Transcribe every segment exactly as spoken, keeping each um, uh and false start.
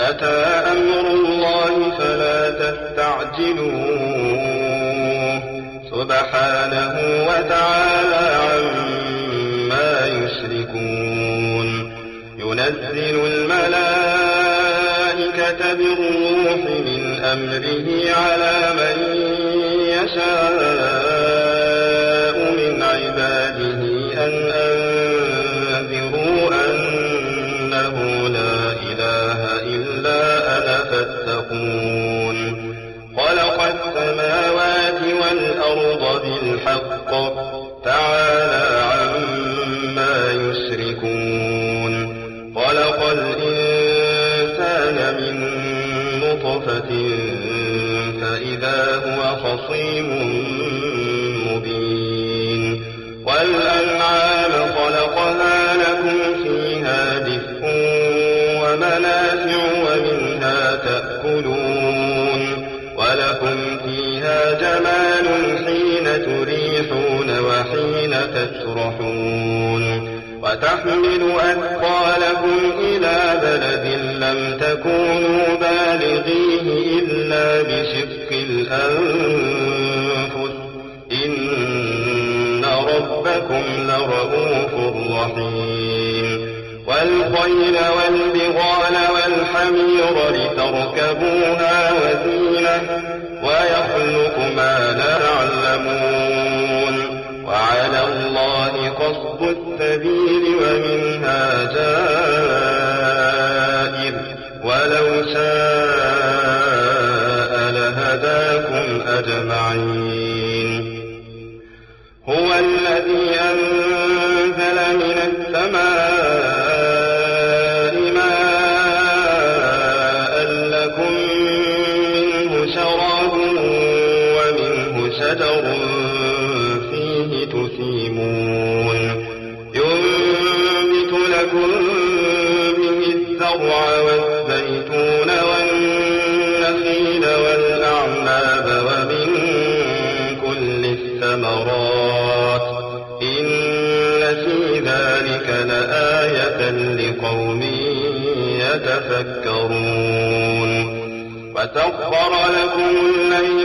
أتى أمر الله فلا تستعجلوه سبحانه وتعالى عما يشركون ينزل الملائكة بالروح من أمره على من يشاء من عباده أن أنذروا أنه لا إله إلا أنا فاتقون خلق السماوات والأرض بالحق تعالى عما يشركون خلق الإنسان من نطفة فإذا هو خصيم مبين والأنعام خلقها لكم فيها دفء ومنافع ومنها تأكلون ولكم فيها جمال حين تريحون وحين تسرحون وتحمل أثقالكم إلى بلد لم تكونوا بالغيه إلا بشق الأنفس إن ربكم لرؤوف رحيم والخيل والبغال والحمير لتركبوها وزينة ويخلق ما لا تعلمون وعلى الله قصد السبيل ومنها جائر ولو شاء لهداكم أجمعين هو الذي أنزل من السماء ماء لكم منه شراب ومنه شجر فيه تسيمون ينبت لكم به الزرع والزيتون والنخيل والأعناب ومن كل الثمرات إن في ذلك لآية لقوم يتفكرون وسخر لكم الليل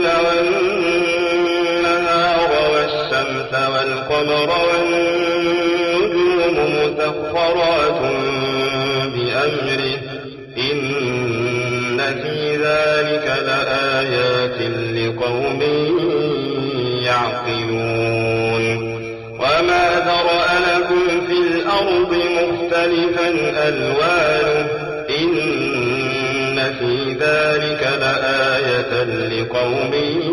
والنهار والشمس والقمر والنجوم مسخرات بأمره إن في ذلك لآيات لقوم يعقلون وما ذرأ لكم في الأرض مختلفا ألوانه إن في ذلك لآية لقوم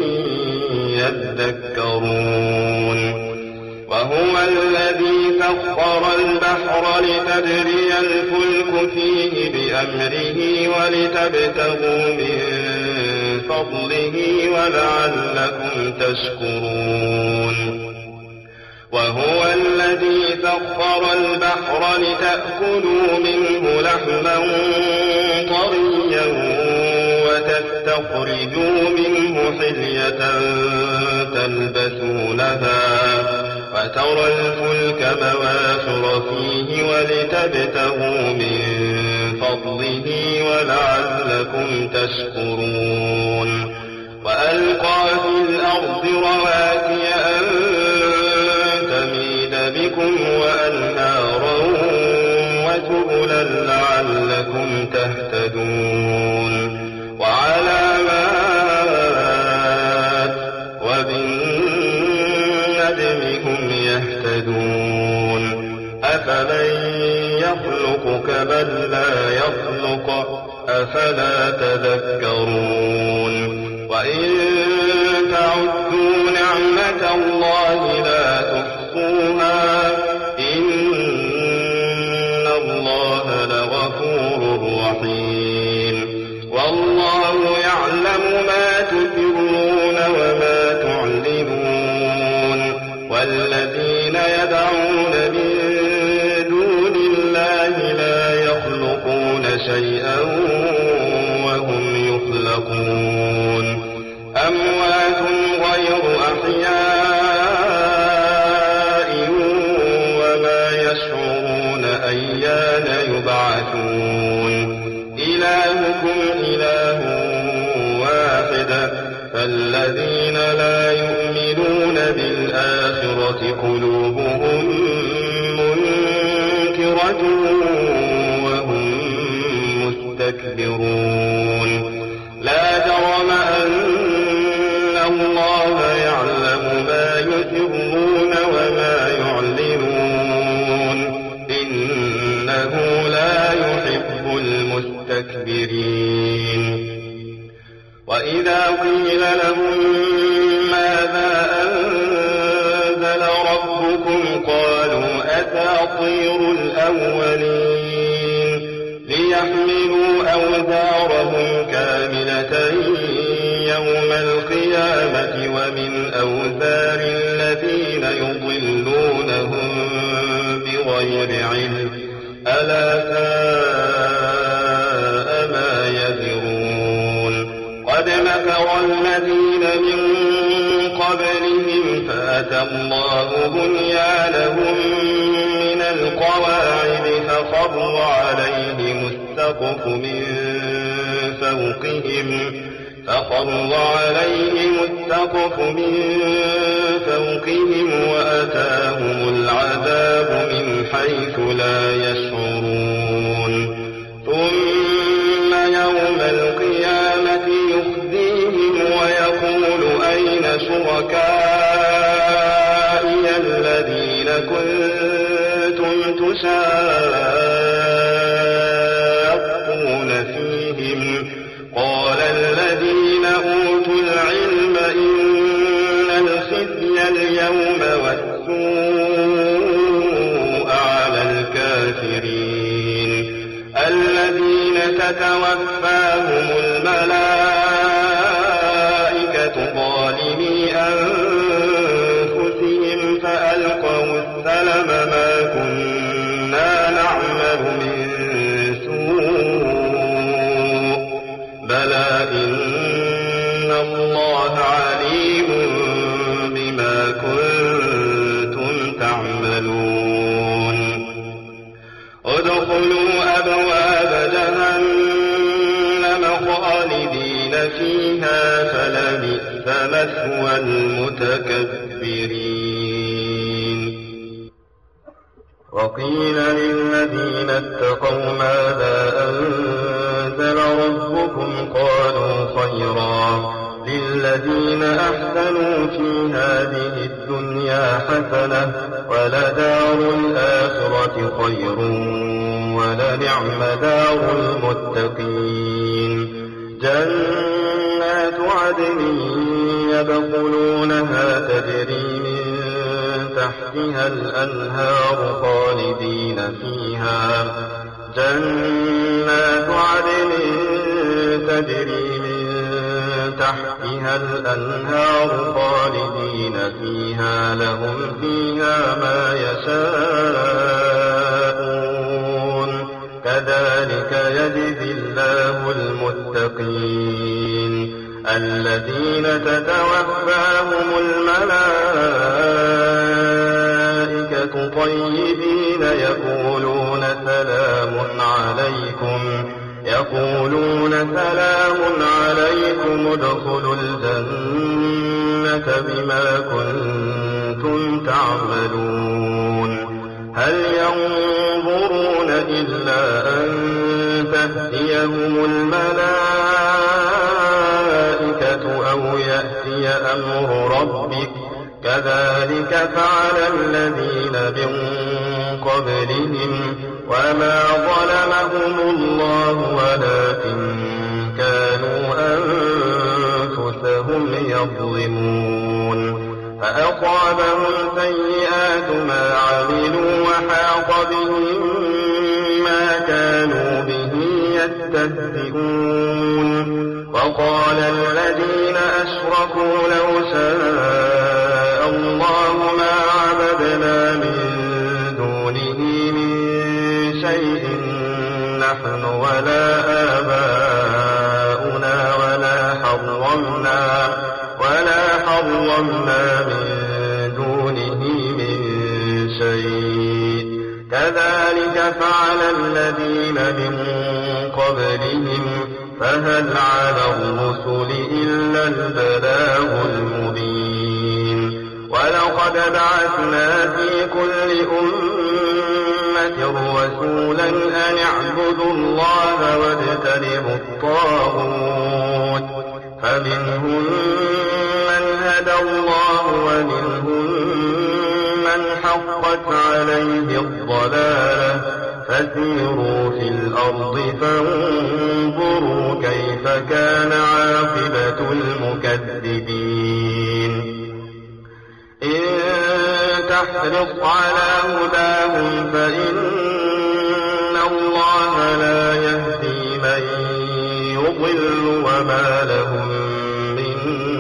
يذكرون وهو الذي سخر البحر لتجري الفلك فيه بأمره ولتبتغوا من فضله ولعلكم تشكرون وهو الذي سخر البحر لتأكلوا منه لحما طريا وتستخرجوا منه حلية تلبسونها وترى الفلك مواخر فيه ولتبتغوا من فضله ولعلكم تشكرون وألقى في الأرض رواسي أن تميد بكم وأنهارا وسبلا لعلكم تهتدون وعلامات وبالنجم هم يهتدون أفمن يخلق كمن لا يخلق أفلا تذكرون وإن تعدوا نعمة الله لا تحصوها إن الله لغفور رحيم والله يعلم ما تسرون وما تعلنون والذين يدعون من دون الله لا يخلقون شيئا وهم يخلقون أموات غير أحياء وما يشعرون أيان يبعثون إلهكم الذين لا يؤمنون بالآخرة قلوبهم منكرة وهم مستكبرون لا جرم أن الله يعلم ما يسرون وما يعلنون إنه لا يحب المستكبرين وإذا قيل لهم ماذا أنزل ربكم قالوا أساطير الأولين ليحملوا أوزارهم كاملة يوم القيامة ومن أوزار الذين يضلونهم بغير علم ألا ساء ما يزرون قد مكر الذين من قبلهم فأتى الله بنيانهم من القواعد فخر عليهم السقف من فوقهم فخر عليهم السقف من فوقهم وأتاهم العذاب من حيث لا يشعرون ثم يوم القيامة يخزيهم ويقول أين شركائي الذين كنتم تشاقون فيهم قال الذين أوتوا العلم إن الخزي اليوم والسوء على الكافرين الذين تتوفاهم الملائكة ظالمي أنفسهم فألقوا السلم ما كنا نعمل من سوء بلى إن الله عليم بما كنتم تعملون ادخلوا أبواب جهنم خالدين فيها فلبئس مثوى المتكبرين وقيل للذين اتقوا ماذا أنزل ربكم قالوا خيرا للذين أحسنوا في هذه الدنيا حسنة ولدار الآخرة خير ولنعم دار المتقين جنات عدن يدخلونها تجري من تحتها الأنهار خالدين فيها جنات عدن تجري من تحتها الأنهار خالدين فيها لهم فيها ما يشاءون كذلك يجزي الله المتقين الذين تتوفاهم الملائكة طيبين يقولون سلام عليكم يقولون سلام عليكم ادخلوا الجنة بما كنتم تعملون هل ينظرون إلا أن تأتيهم الملائكة أو يأتي أمر ربك كذلك فعل الذين من قبلهم وما ظلمهم الله ولكن كانوا أنفسهم يظلمون فأصابهم سيئات ما عملوا وحاق بهم ما كانوا به يستهزئون وقال الذين أشركوا لو شاء الله ما عبدنا من دونه من شيء نحن ولا آباؤنا ولا حرمنا ولا حرمنا من دونه من شيء كذلك فعل الذين من قبلهم إليهم فهل على الرسل إلا البلاغ المبين ولقد بعثنا في كل أمة رسولا أن اعبدوا الله واجتنبوا الطاغوت فمنهم من هدى الله ومنهم من حقت عليه الضلالة فسيروا في الأرض فانظروا كيف كان عاقبة المكذبين إن تحرص على هداهم فإن الله لا يهدي من يضل وما لهم من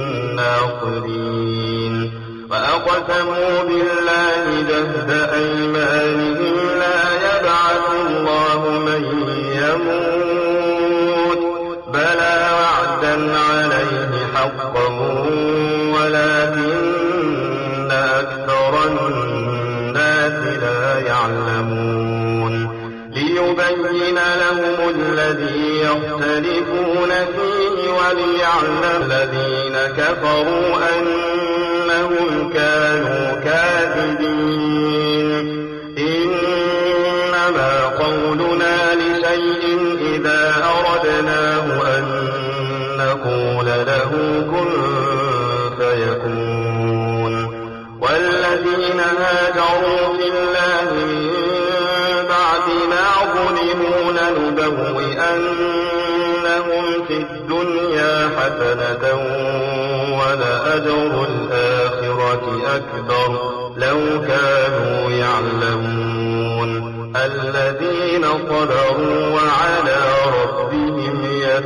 ناصرين وأقسموا بالله جهد أيمانهم لا يبعث الله من يموت بلى وعدا عليه حقا ولكن أكثر الناس لا يعلمون ليبين لهم الذي يختلفون فيه وليعلم الذين كفروا أنهم كانوا كاذبين إنما قولنا لشيء إذا أردناه أن نقول له كن فيكون والذين هاجروا في الله من بعد ما ظلموا لنبوئنهم في الدنيا حسنة ولأجر الآخرة أكبر لو كانوا يعلمون الذين صبروا وعلى ربهم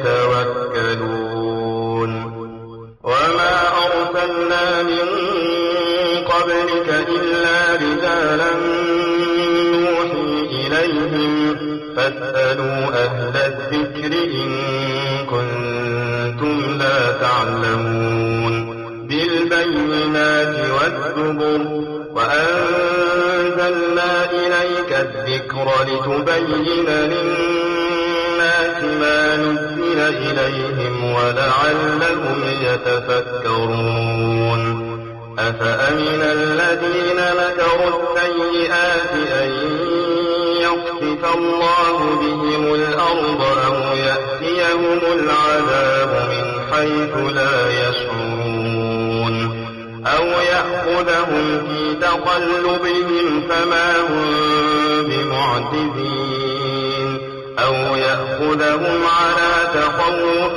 يتوكلون وما أرسلنا من قبلك إلا رجالا نوحي إليهم فاسألوا أهل الذكر إن كنتم لا تعلمون بالبينات والزبر وأنزلنا إليك الذكر لتبين للناس ما نزل إليهم ولعلهم يتفكرون أفأمن الذين مكروا السيئات أن يخسف الله بهم الأرض أو يأتيهم العذاب من حيث لا يشعرون أو يأخذهم في تقلبهم فما هم بمعجزين أو يأخذهم على تخوف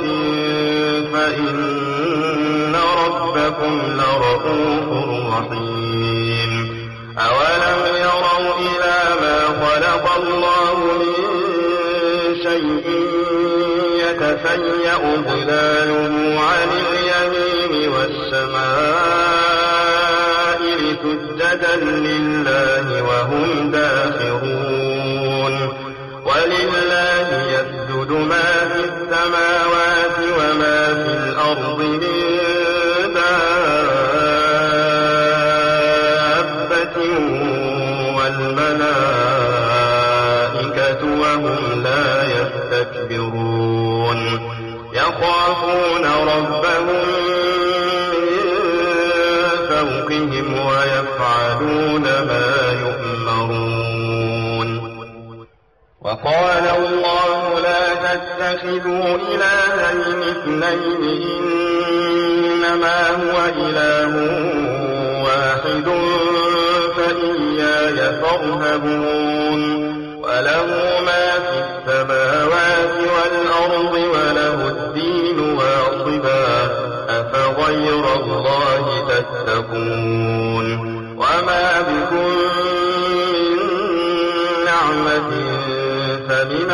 فإن ربكم لرؤوف رحيم أولم يروا إلى ما خلق الله من شيء يتفيأ ظلاله عن اليمين والشمائل سجدا لله وهم داخرون ولله يسجد ما في السماوات وما في الأرض من دابة والملائكة وهم لا يستكبرون يخافون ربهم من فوقهم ويفعلون ما يؤمرون وقال الله لا تتخذوا إلهين اثنين إنما هو إله واحد فإياي فارهبون وله ما في السماوات والأرض وله الدين واصبا أفغير الله تتقون وما بكم من نعمة فمن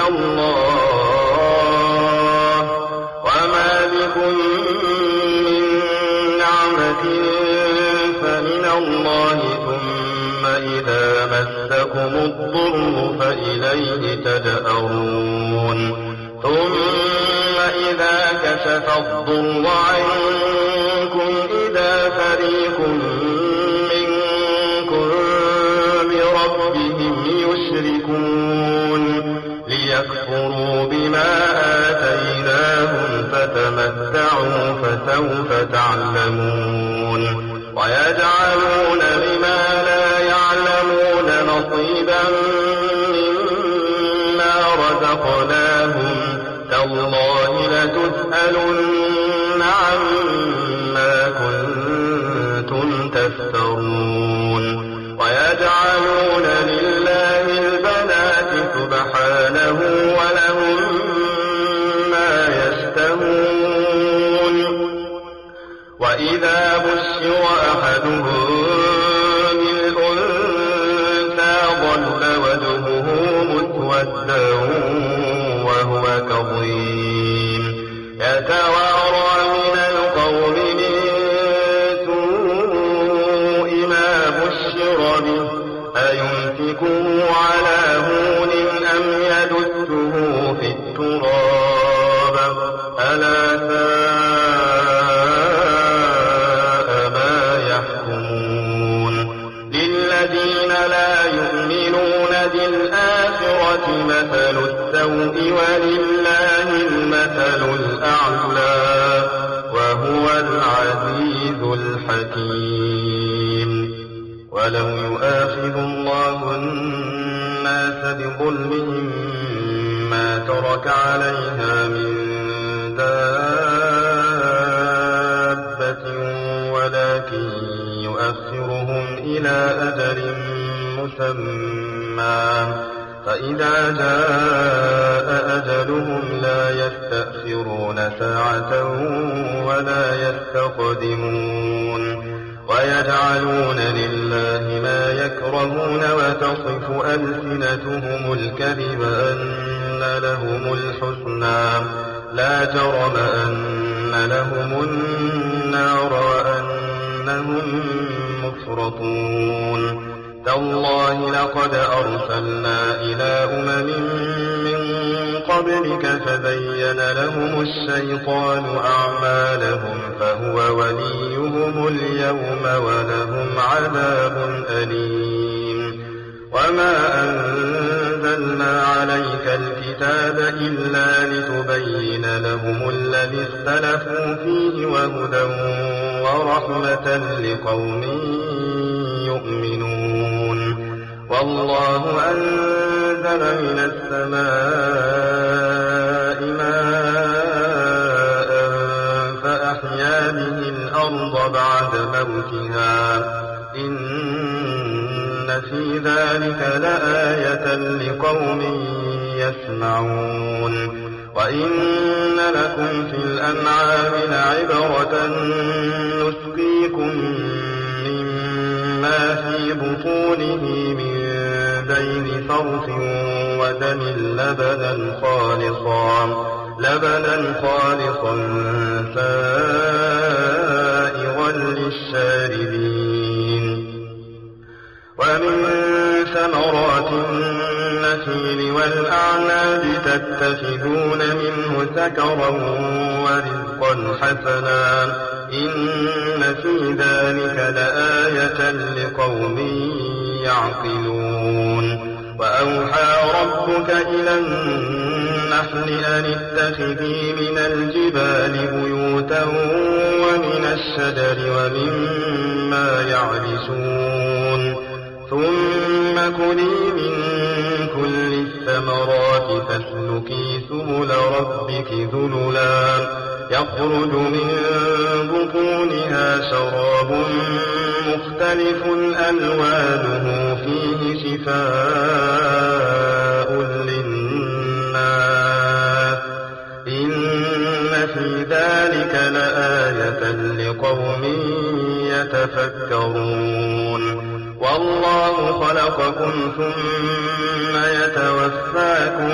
الله وما بكم من نعمة فمن الله ثم إذا مسكم الضر فإليه تجأرون ثم إذا كشف الضر عنكم إذا فريق منكم بربهم يشركون ليكفروا بما فسوف تعلمون ويجعلون لما لا يعلمون نصيبا مما رزقناهم تالله لتسألن عما كنتم تفترون ويجعلون لله البنات سبحانه ولهم ما يشتهون وإذا بشر أحدهم بالأنثى ظل وجهه مسودا وهو كظيم يتوارى من القوم من سوء ما بشر به أيمسكه على هون أم يدسه في التراب ألا ساء ما يحكمون للذين لا يؤمنون بالآخرة مثل السوء ولله المثل الأعلى وهو العزيز الحكيم ولو يؤاخذ الله الناس بظلمهم ما ترك عليها من دابة ولكن يؤخرهم إلى أجل مسمى فإذا جاء أجلهم لا يستأخرون ساعة ولا يستقدمون ويجعلون لله ما يكرهون وتصف ألسنتهم الكذب أن لهم الحسنى لا جرم أن لهم النار وأنهم مفرطون تالله لقد أرسلنا إلى أمم من قبلك فزين لهم الشيطان أعمالهم فهو وليهم اليوم ولهم عذاب أليم وما أنزلنا عليك الكتاب إلا لتبين لهم الذي اختلفوا فيه وهدى ورحمة لقوم يؤمنون والله أنزل من السماء ماء فأحيا به الأرض بعد موتها إن في ذلك لآية لقوم يسمعون وإن لكم في الأنعام لعبرة نسقيكم مما في بطونه من بين فرث ودم لبنا خالصا لبنا خالصا سائغا للشاربين ومن ثمرات النخيل والأعناب تتخذون منه سكرا ورزقا حسنا إن في ذلك لآية لقوم يعقلون وأوحى ربك إلى النحل أن اتخذي من الجبال بيوتا ومن الشجر ومما يعرشون ثم كلي من كل الثمرات فاسلكي سبل ربك ذللا يخرج من بطونها شراب مختلف ألوانه فيه شفاء للناس إن في ذلك لآية لقوم يتفكرون والله خلقكم ثم يتوفاكم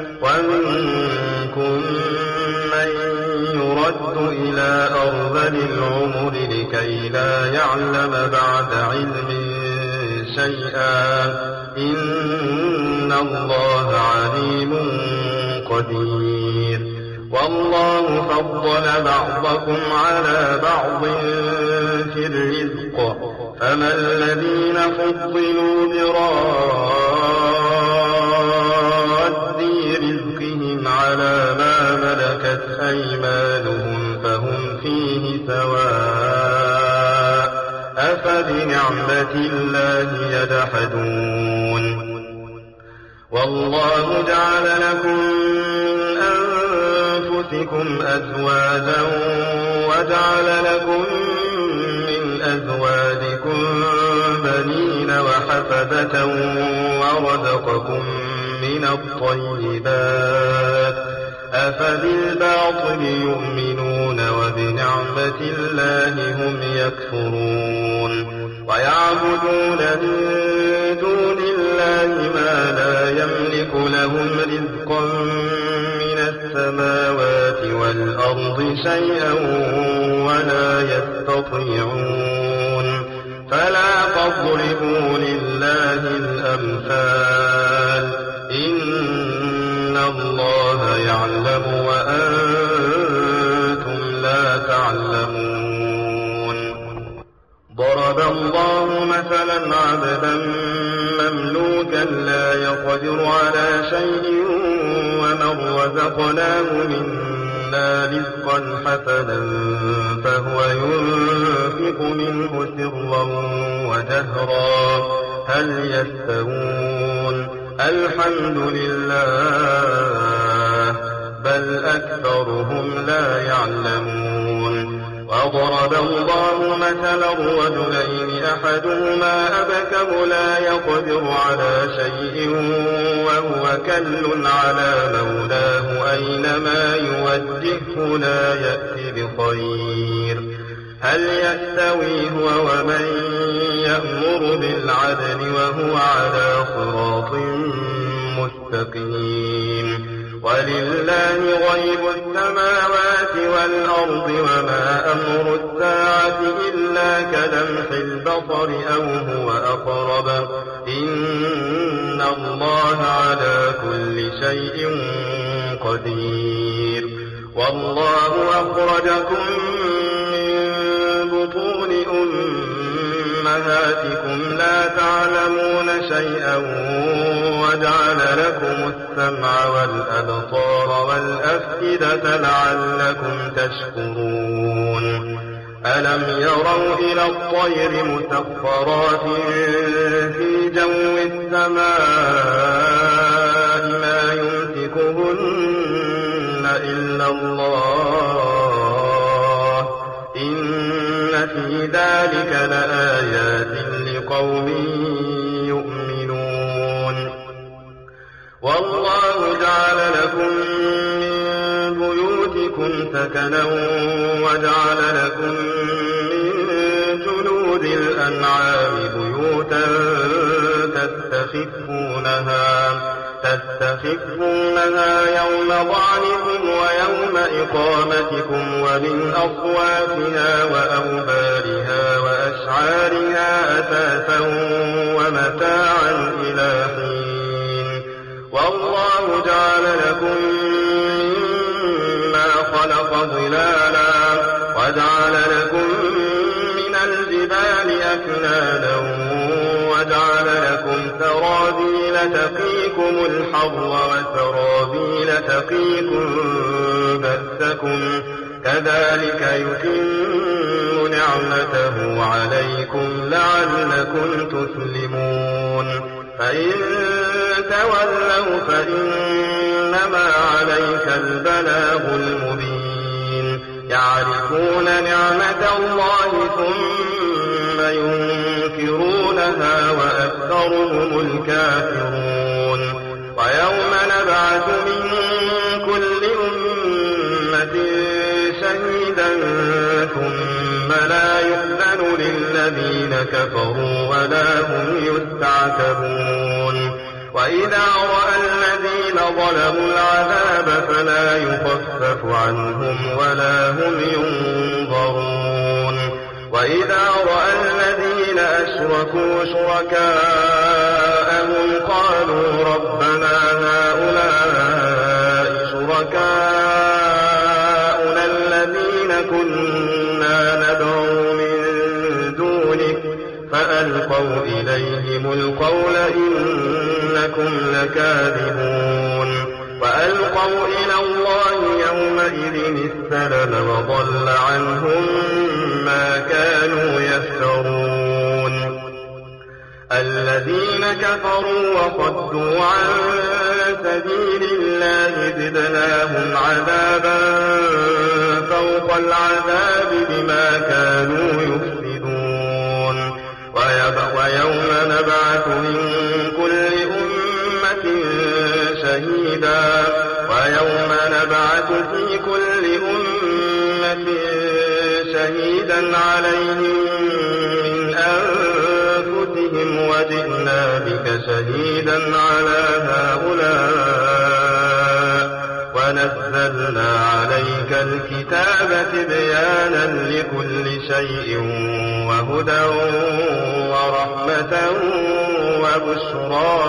ومنكم من يرد إلى أرذل العمر لكي لا يعلم بعد علم شيئا إن الله عليم قدير والله فضل بعضكم على بعض في الرزق فما الذين فضلوا براد رزقهم على ما ملكت أيمانهم فهم فيه أفبنعمة الله يجحدون والله جعل لكم من أنفسكم أزواجا وجعل لكم من أزواجكم بنين وحفدة ورزقكم من الطيبات أفبالباطل يؤمنون وبنعمة الله هم يكفرون ويعبدون من دون الله ما لا يملك لهم رزقا من السماوات والأرض شيئا ولا يستطيعون فلا تضربوا لله الأمثال إن الله يعلم وأنتم لا تعلمون ضرب الله مثلا عبدا مملوكا لا يقدر على شيء ومن رزقناه منا رزقا حسنا فهو ينفق منه سرا وجهرا هل يستوون الحمد لله بل أكثرهم لا يعلمون وضرب الله مثلا رجلين أحدهما أبكم لا يقدر على شيء وهو كل على مولاه أينما يوجهه لا يأتي بخير هل يستوي هو ومن يأمر بالعدل وهو على صراط مستقيم ولله غيب السماوات والأرض وما أمر الساعة إلا كلمح البصر أو هو أقرب إن الله على كل شيء قدير والله أخرجكم من بطون أمهاتكم لا تعلمون شيئا وجعل لكم السمع والأبصار والأفئدة لعلكم تشكرون ألم يروا إلى الطير مسخرات في جو السماء ما يمسكهن إلا الله إن في ذلك لآيات لقوم يؤمنون والله جعل لكم من بيوتكم سكنا وجعل لكم من جلود الأنعام بيوتا تستخفونها تستخفونها يوم ضعنكم ويوم إقامتكم ومن أصوافها وأوبارها وأشعارها أثاثا ومتاعا إلى حين والله جعل لكم مما خلق ظلالا وجعل لكم من الجبال أكنانا وجعل لكم سرابيل تقيكم الحر وسرابيل تقيكم بأسكم كذلك يتم نعمته عليكم لعلكم تسلمون فإن تولوا فإنما عليك البلاغ المبين يعرفون نعمة الله ثم ينكرونها وأكثرهم الكافرون ويوم نبعث من كل أمة شهيدا ثم لا يؤذن للذين كفروا ولا هم يستعتبون وإذا رأى الذين ظلموا العذاب فلا يخفف عنهم ولا هم ينظرون وإذا رأى الذين أشركوا شركاءهم قالوا ربنا هؤلاء شركاؤنا الذين كنا ندعو من دونك فألقوا إليهم القول إنكم لكاذبون وألقوا إلى الله يومئذ السلم وضل عنهم ما كانوا يفترون الذين كفروا وصدوا عن سبيل الله زدناهم عذابا فوق العذاب بما كانوا يفسدون. ويوم نبعث من كل أمة شهيدا ويوم نبعث في كل أمة شهيدا عليهم من أنفسهم وجئنا بك شهيدا على هؤلاء ونزلنا عليك الكتاب تبيانا لكل شيء وهدى ورحمة وبشرى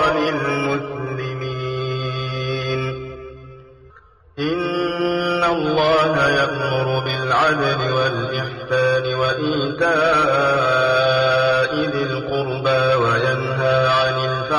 للمسلمين. إن الله يأمر بالعدل والإحسان وإيتاء ذي القربى وينهى عن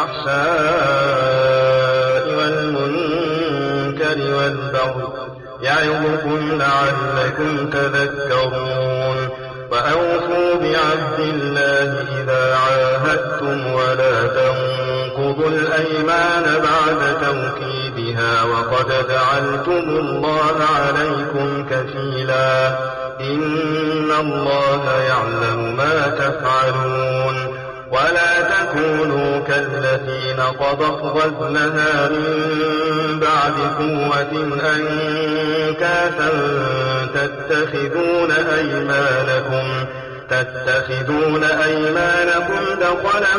الفحشاء والمنكر والبغي يعظكم لعلكم تذكرون. وأوفوا بعهد الله إذا عاهدتم ولا تنقضوا الأيمان بعد توكيدها وقد جعلتم الله عليكم كفيلا إن الله يعلم ما تفعلون. ولا تكونوا كالتي نقضت غزلها من بعد قوة أنكاثا تتخذون أيمانكم تتخذون أيمانكم دخلا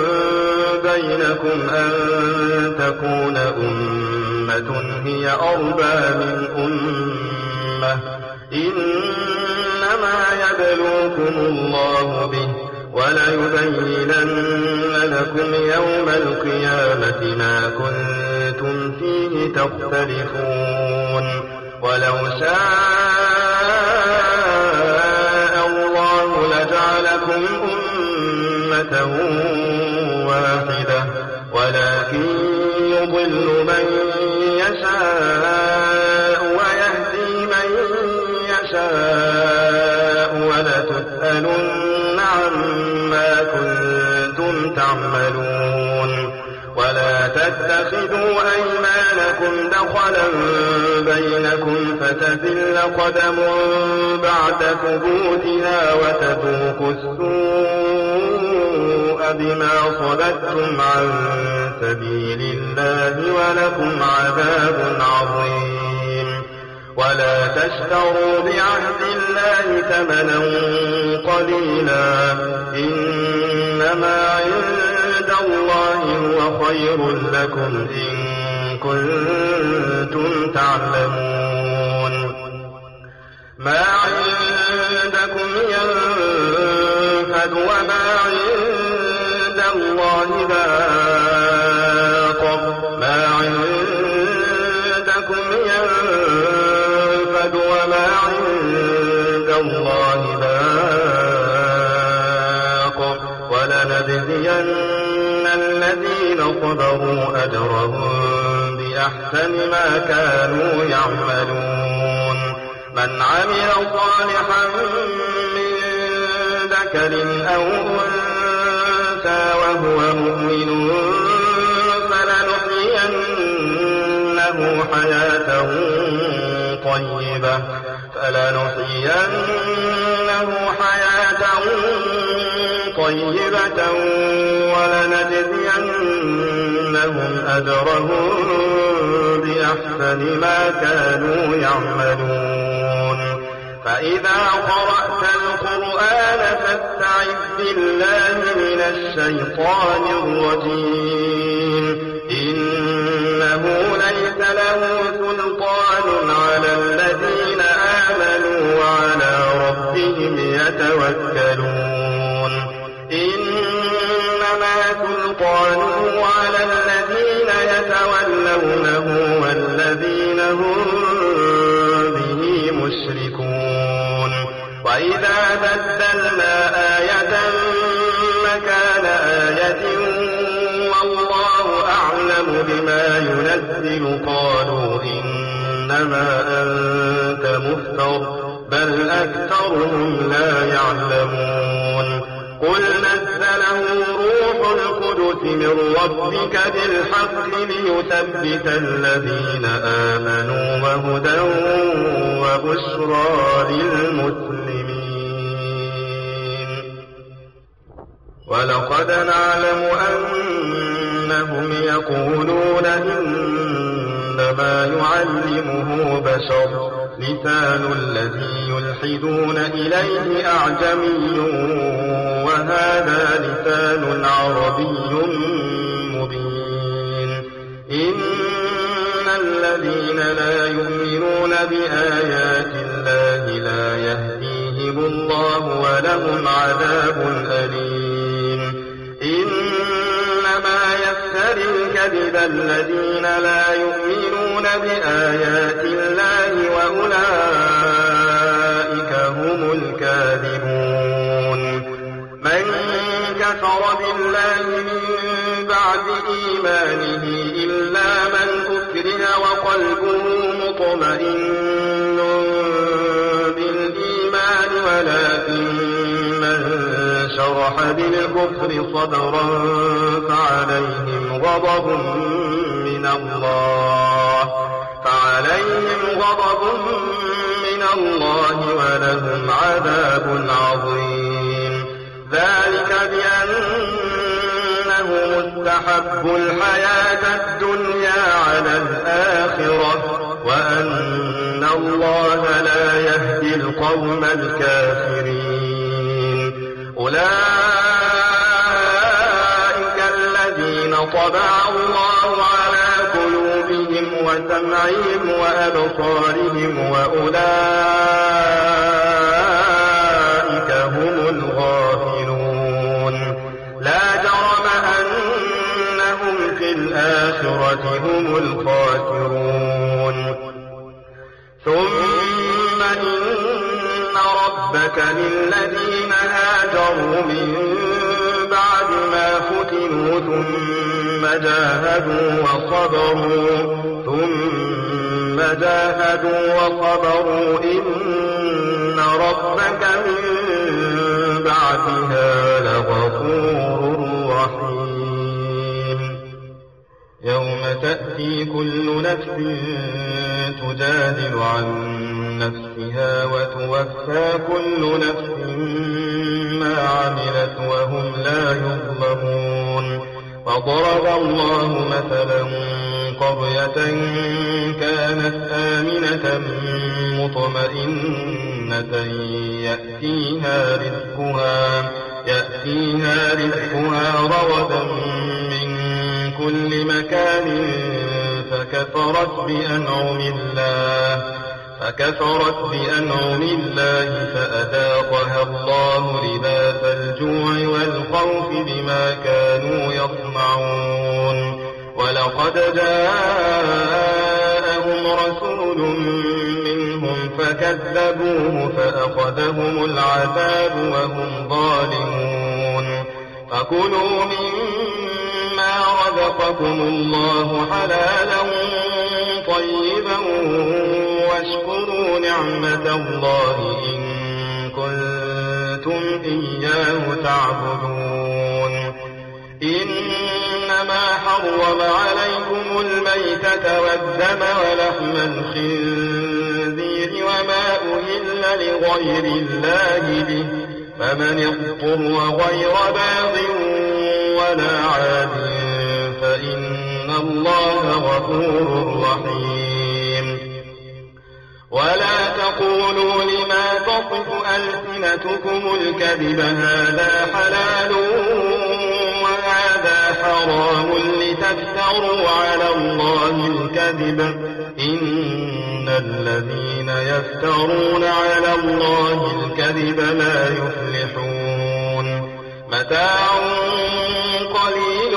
بينكم أن تكون أمة هي أربى من أمة إنما يبلوكم الله به وليبينن لكم يوم القيامة ما كنتم فيه تختلفون. ولو شاء الله لجعلكم أمة واحدة ولكن يضل من يشاء ويهدي من يشاء ولتسألن عما كنتم تعملون. ولا تتخذوا أيمانكم دخلا بينكم فتزل قدم بعد ثبوتها وتذوقوا السوء بما صددتم عن سبيل الله ولكم عذاب عظيم. ولا تشتروا بعهد الله ثمنا قليلا إنما عند الله هو خير لكم إن كنتم تعلمون. ما عندكم ينفد وما عند الله باق ما عندكم ينفد وما عند الله باق ولنجزين الذين صبروا أجرهم بأحسن ما كانوا يعملون. من عمل صالحا من ذكر أو أنثى وهو مؤمن فلنحيينه حياة طيبة فلنحيينه حياة طيبة ولنجزينهم أجرهم بأحسن ما كانوا يعملون. فإذا قرأت القرآن فاستعذ بالله من الشيطان الرجيم إنه ليس له سلطان على الذين آمنوا وعلى ربهم يتوكلون. إنما سلطانه على الذين يتولونه والذين هم به مشركون. وإذا بدلنا آية مكان آية والله أعلم بما ينزل قالوا إنما أنت مفتر بل أكثرهم لا يعلمون. قل نزله روح القدس من ربك بالحق ليثبت الذين آمنوا وهدى وبشرى للمسلمين. ولقد نعلم أنهم يقولون إنما يعلمه بشر لسان الذي يلحدون إليه أعجمي وهذا لسان عربي مبين. إن الذين لا يؤمنون بآيات الله لا يهديهم الله ولهم عذاب أليم. إنما يفتري الكذب الذين لا يؤمنون بآيات الله وأولئك هم الكاذبون. من كفر بالله من بعد إيمانه إلا من أكره وقلبه مطمئن بالإيمان ولكن من شرح بالكفر صدرا فعليهم غضب من الله فعليهم غضب من الله ولهم عذاب عظيم. ذلك بأنه مستحب الحياة الدنيا على الآخرة وأن الله لا يهدي القوم الكافرين. أولئك الذين طبع الله على قلوبهم وسمعهم وأبصارهم وأولئك هم الغافلون. لا جرم أنهم في الآخرة هم الخاسرون. ثم إن ربك للذين هاجروا من بعد ما فتنوا ثم جاهدوا وصبروا ثم جاهدوا وصبروا إن ربك من بعدها لغفور رحيم. يوم تأتي كل نفس تجادل عن نفسها وتوفى كل نفس ما عملت وهم لا يظلمون. وضرب الله مثلا قرية كانت آمنة مطمئنة يأتيها رزقها يأتيها رزقها رغدا من كل مكان فكفرت بأنعم الله فكفرت بأنعم الله فأذاقها الله لباس الجوع والخوف بما كانوا يصنعون. ولقد جاءهم رسول منهم فكذبوه فأخذهم العذاب وهم ظالمون. فكلوا مما رزقكم الله حلالا طيبا واشكروا نعمة الله إن كنتم إياه تعبدون. إنما حرم عليكم الميتة والدم ولحم الخنزير وما أهل لغير الله به فمن اضطر غير باغ ولا عاد فإن الله غفور رحيم. ولا تقولوا لما تصف ألسنتكم الكذب هذا حلال وهذا حرام لتفتروا على الله الكذب إن الذين يفترون على الله الكذب لا يفلحون. متاع قليل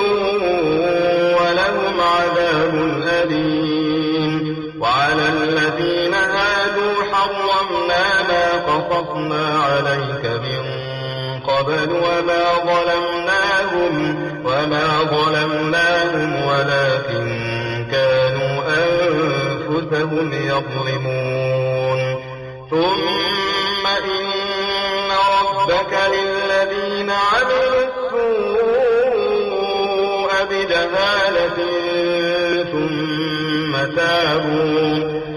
ولهم عذاب أليم. وعلى الذين هادوا حرمنا ما قصصنا عليك من قبل وما ظلمناهم وما ظلمناهم ولكن كانوا أنفسهم يظلمون. ثم إن ربك للذين عملوا السوء تابوا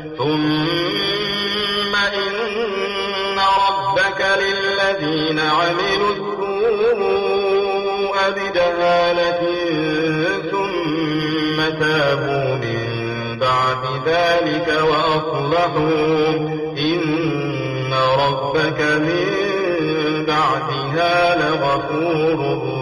ثم إن ربك للذين عملوا السوء بجهالة ثم تابوا من بعد ذلك وأصلحوا إن ربك من بعدها لغفور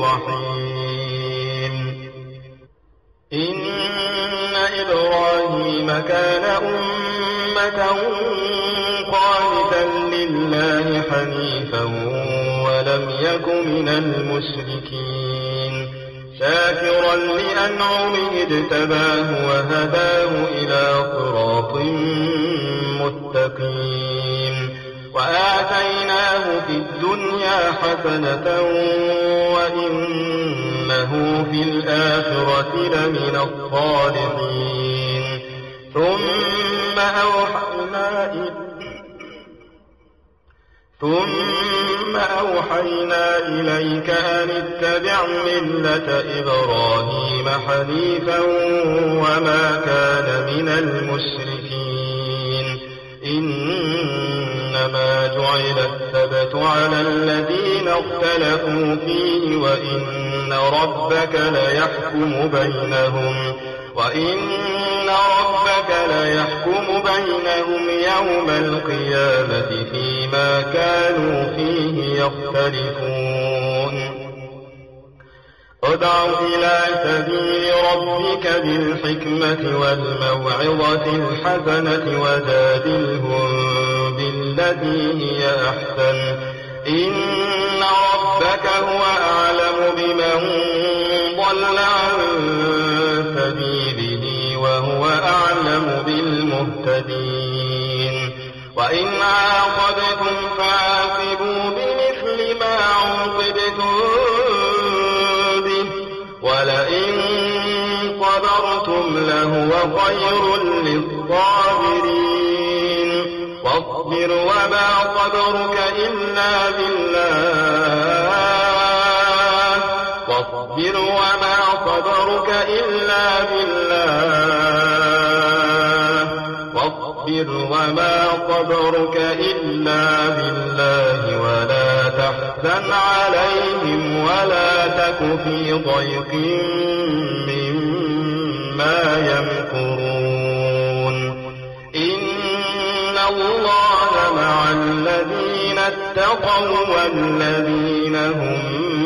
رحيم إن إبراهيم كان أمة قانتا لله حنيفا ولم يك من المشركين شاكرا لأنعمه اجتباه وهداه إلى صراط مستقيم وآتيناه في الدنيا حسنة وإنه في الآخرة لمن الصالحين ثم أوحينا ثم أوحينا إليك أن اتبع ملة إبراهيم حنيفا وما كان من المشركين إنما جعل السبت على الذين اختلفوا فيه وإن ربك ليحكم بينهم وإن ربك ليحكم بينهم يوم القيامة فيما كانوا فيه يختلفون ادع إلى سبيل ربك بالحكمة والموعظة الحسنة وجادلهم بالتي هي أحسن إن ربك هو أعلم بمن ضل عن سبيله وهو أعلم بالمهتدين وإن عاقبتم فعاقبوا بمثل ما عوقبتم به ولئن صبرتم لهو خير للصابرين واصبر وما صبرك إلا بالله واصبر وما صبرك إلا بالله واصبر وما صبرك إلا بالله ولا تحزن عليهم ولا تك في ضيق مما يمكرون إن الله مع الذين اتقوا والذين هم